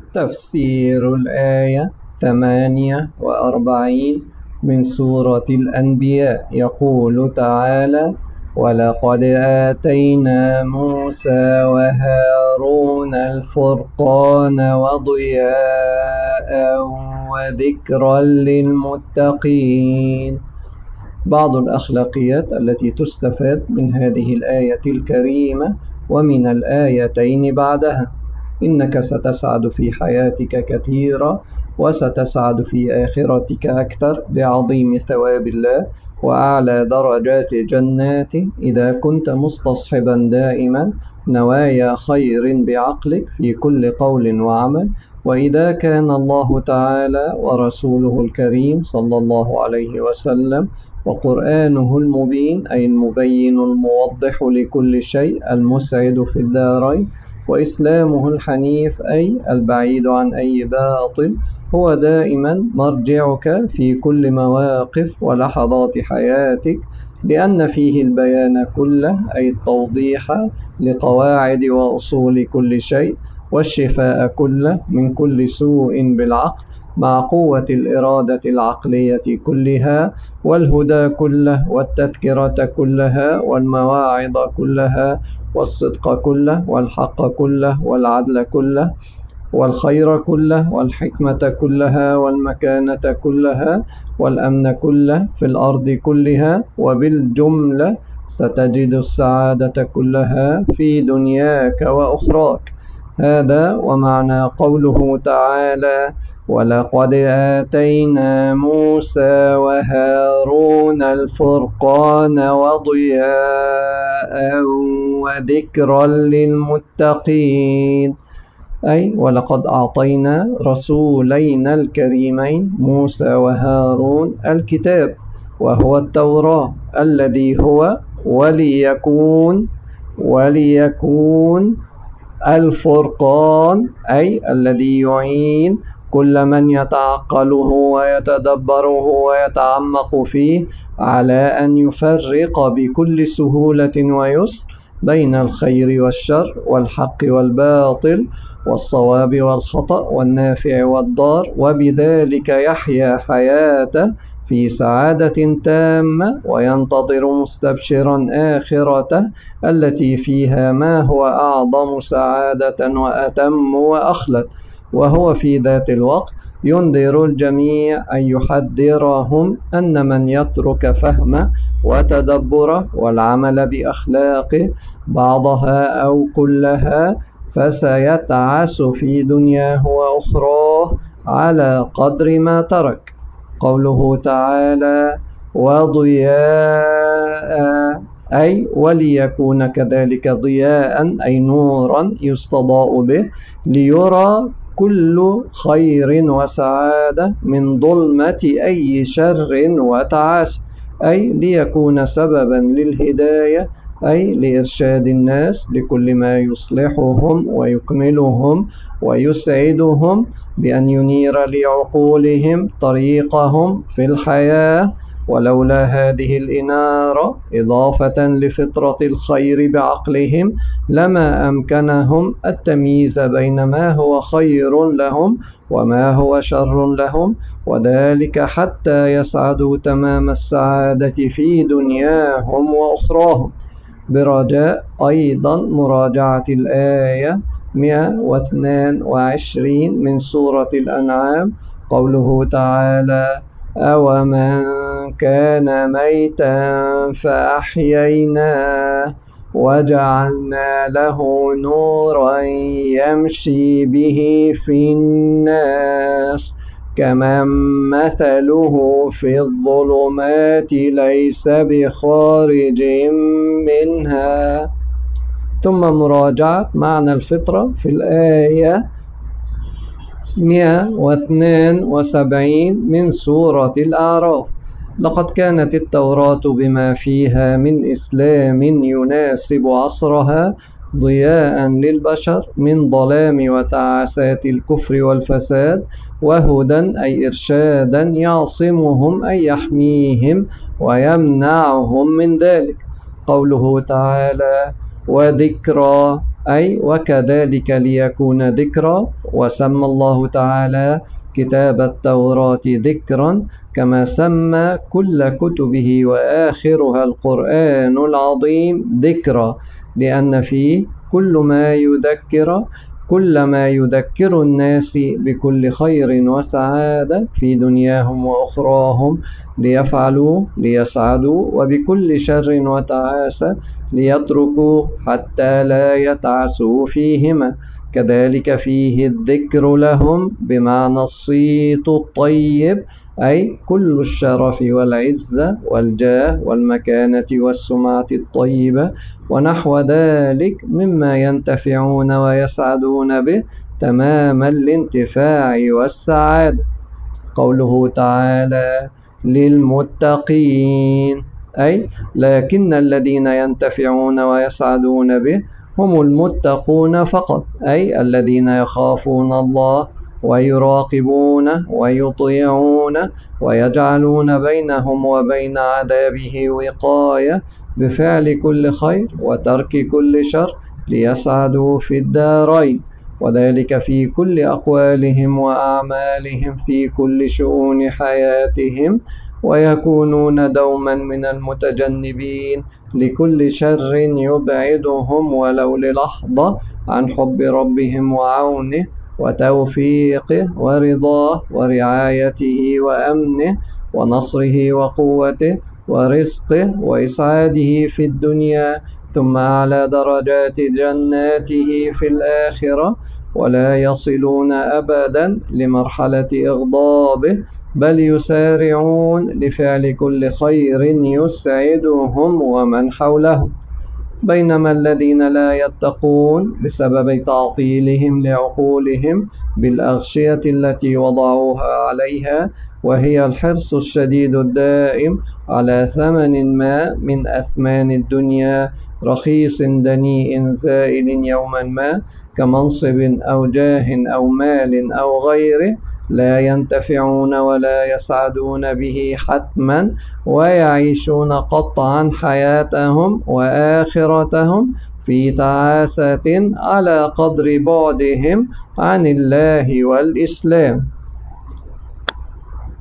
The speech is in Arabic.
تفسير الآية 48 من سورة الأنبياء. يقول تعالى: ولقد آتينا موسى وهارون الفرقان وضياء وذكرا للمتقين. بعض الأخلاقيات التي تستفاد من هذه الآية الكريمة ومن الآيتين بعدها: إنك ستسعد في حياتك كثيرا، وستسعد في آخرتك أكثر بعظيم ثواب الله وأعلى درجات جناته إذا كنت مستصحبا دائما نوايا خير بعقلك في كل قول وعمل. وإذا كان الله تعالى ورسوله الكريم صلى الله عليه وسلم وقرآنه المبين أي المبين الموضح لكل شيء المسعد في الدارين، وإسلامه الحنيف أي البعيد عن أي باطل، هو دائما مرجعك في كل مواقف ولحظات حياتك، لأن فيه البيان كله أي التوضيح لقواعد وأصول كل شيء، والشفاء كله من كل سوء بالعقل مع قوة الإرادة العقلية كلها، والهدى كله والتذكرة كلها والمواعظ كلها والصدق كله والحق كله والعدل كله والخير كله والحكمة كلها والمكانة كلها والأمن كله في الأرض كلها. وبالجملة ستجد السعادة كلها في دنياك وأخراك. هذا ومعنى قوله تعالى: ولقد آتينا موسى وهارون الفرقان وضياء وذكرا للمتقين، أي ولقد أعطينا رسولين الكريمين موسى وهارون الكتاب، وهو التوراة الذي هو وليكون الفرقان، أي الذي يعين كل من يتعقله ويتدبره ويتعمق فيه على أن يفرق بكل سهولة ويسر بين الخير والشر والحق والباطل والصواب والخطأ والنافع والضار، وبذلك يحيا حياته في سعادة تامة وينتظر مستبشرا آخرته التي فيها ما هو أعظم سعادة وأتم وأخلد. وهو في ذات الوقت ينذر الجميع أن يحذرهم أن من يترك فهمه وتدبره والعمل بأخلاقه بعضها أو كلها فسيتعس في دنياه وأخراه على قدر ما ترك. قوله تعالى: وضياء، أي وليكون كذلك ضياء أي نورا يستضاء به ليرى كل خير وسعادة من ظلمة أي شر وتعاسة، أي ليكون سببا للهداية، أي لإرشاد الناس لكل ما يصلحهم ويكملهم ويسعدهم بأن ينير لعقولهم طريقهم في الحياة. ولولا هذه الإنارة إضافة لفطرة الخير بعقلهم لما أمكنهم التمييز بين ما هو خير لهم وما هو شر لهم، وذلك حتى يسعدوا تمام السعادة في دنياهم وأخراهم. برجاء أيضا مراجعة الآية 122 من سورة الأنعام. قوله تعالى: أومن كان ميتا فأحييناه وجعلنا له نورا يمشي به في الناس كمن مثله في الظلمات ليس بخارج منها. ثم مراجعة معنى الفطرة في الآية 172 من سورة الأعراف. لقد كانت التوراة بما فيها من إسلام يناسب عصرها ضياء للبشر من ظلام وتعاسات الكفر والفساد، وهدى أي إرشادا يعصمهم أي يحميهم ويمنعهم من ذلك. قوله تعالى: وذكرى، أي وكذلك ليكون ذكرى. وسمى الله تعالى كتاب التوراة ذكرا كما سمى كل كتبه وآخرها القرآن العظيم ذكرى، لأن فيه كل ما يذكر الناس بكل خير وسعادة في دنياهم وأخراهم ليفعلوا ليسعدوا، وبكل شر وتعاسة ليتركوا حتى لا يتعسوا فيهما. كذلك فيه الذكر لهم بمعنى الصيت الطيب، أي كل الشرف والعزة والجاه والمكانة والسمعة الطيبة ونحو ذلك مما ينتفعون ويسعدون به تمام الانتفاع والسعادة. قوله تعالى للمتقين، أي لكن الذين ينتفعون ويسعدون به هم المتقون فقط، أي الذين يخافون الله ويراقبونه ويطيعونه ويجعلون بينهم وبين عذابه وقاية بفعل كل خير وترك كل شر ليسعدوا في الدارين، وذلك في كل أقوالهم وأعمالهم في كل شؤون حياتهم، ويكونون دوما من المتجنبين لكل شر يبعدهم ولو للحظة عن حب ربهم وعونه وتوفيقه ورضاه ورعايته وأمنه ونصره وقوته ورزقه وإسعاده في الدنيا، ثم أعلى درجات جناته في الآخرة، ولا يصلون أبدا لمرحلة إغضابه، بل يسارعون لفعل كل خير يسعدهم ومن حولهم. بينما الذين لا يتقون بسبب تعطيلهم لعقولهم بالأغشية التي وضعوها عليها، وهي الحرص الشديد الدائم على ثمن ما من أثمان الدنيا رخيص دنيء زائل يوما ما كمنصب أو جاه أو مال أو غيره، لا ينتفعون ولا يسعدون به حتما، ويعيشون قطعا حياتهم وآخرتهم في تعاسة على قدر بعدهم عن الله والإسلام.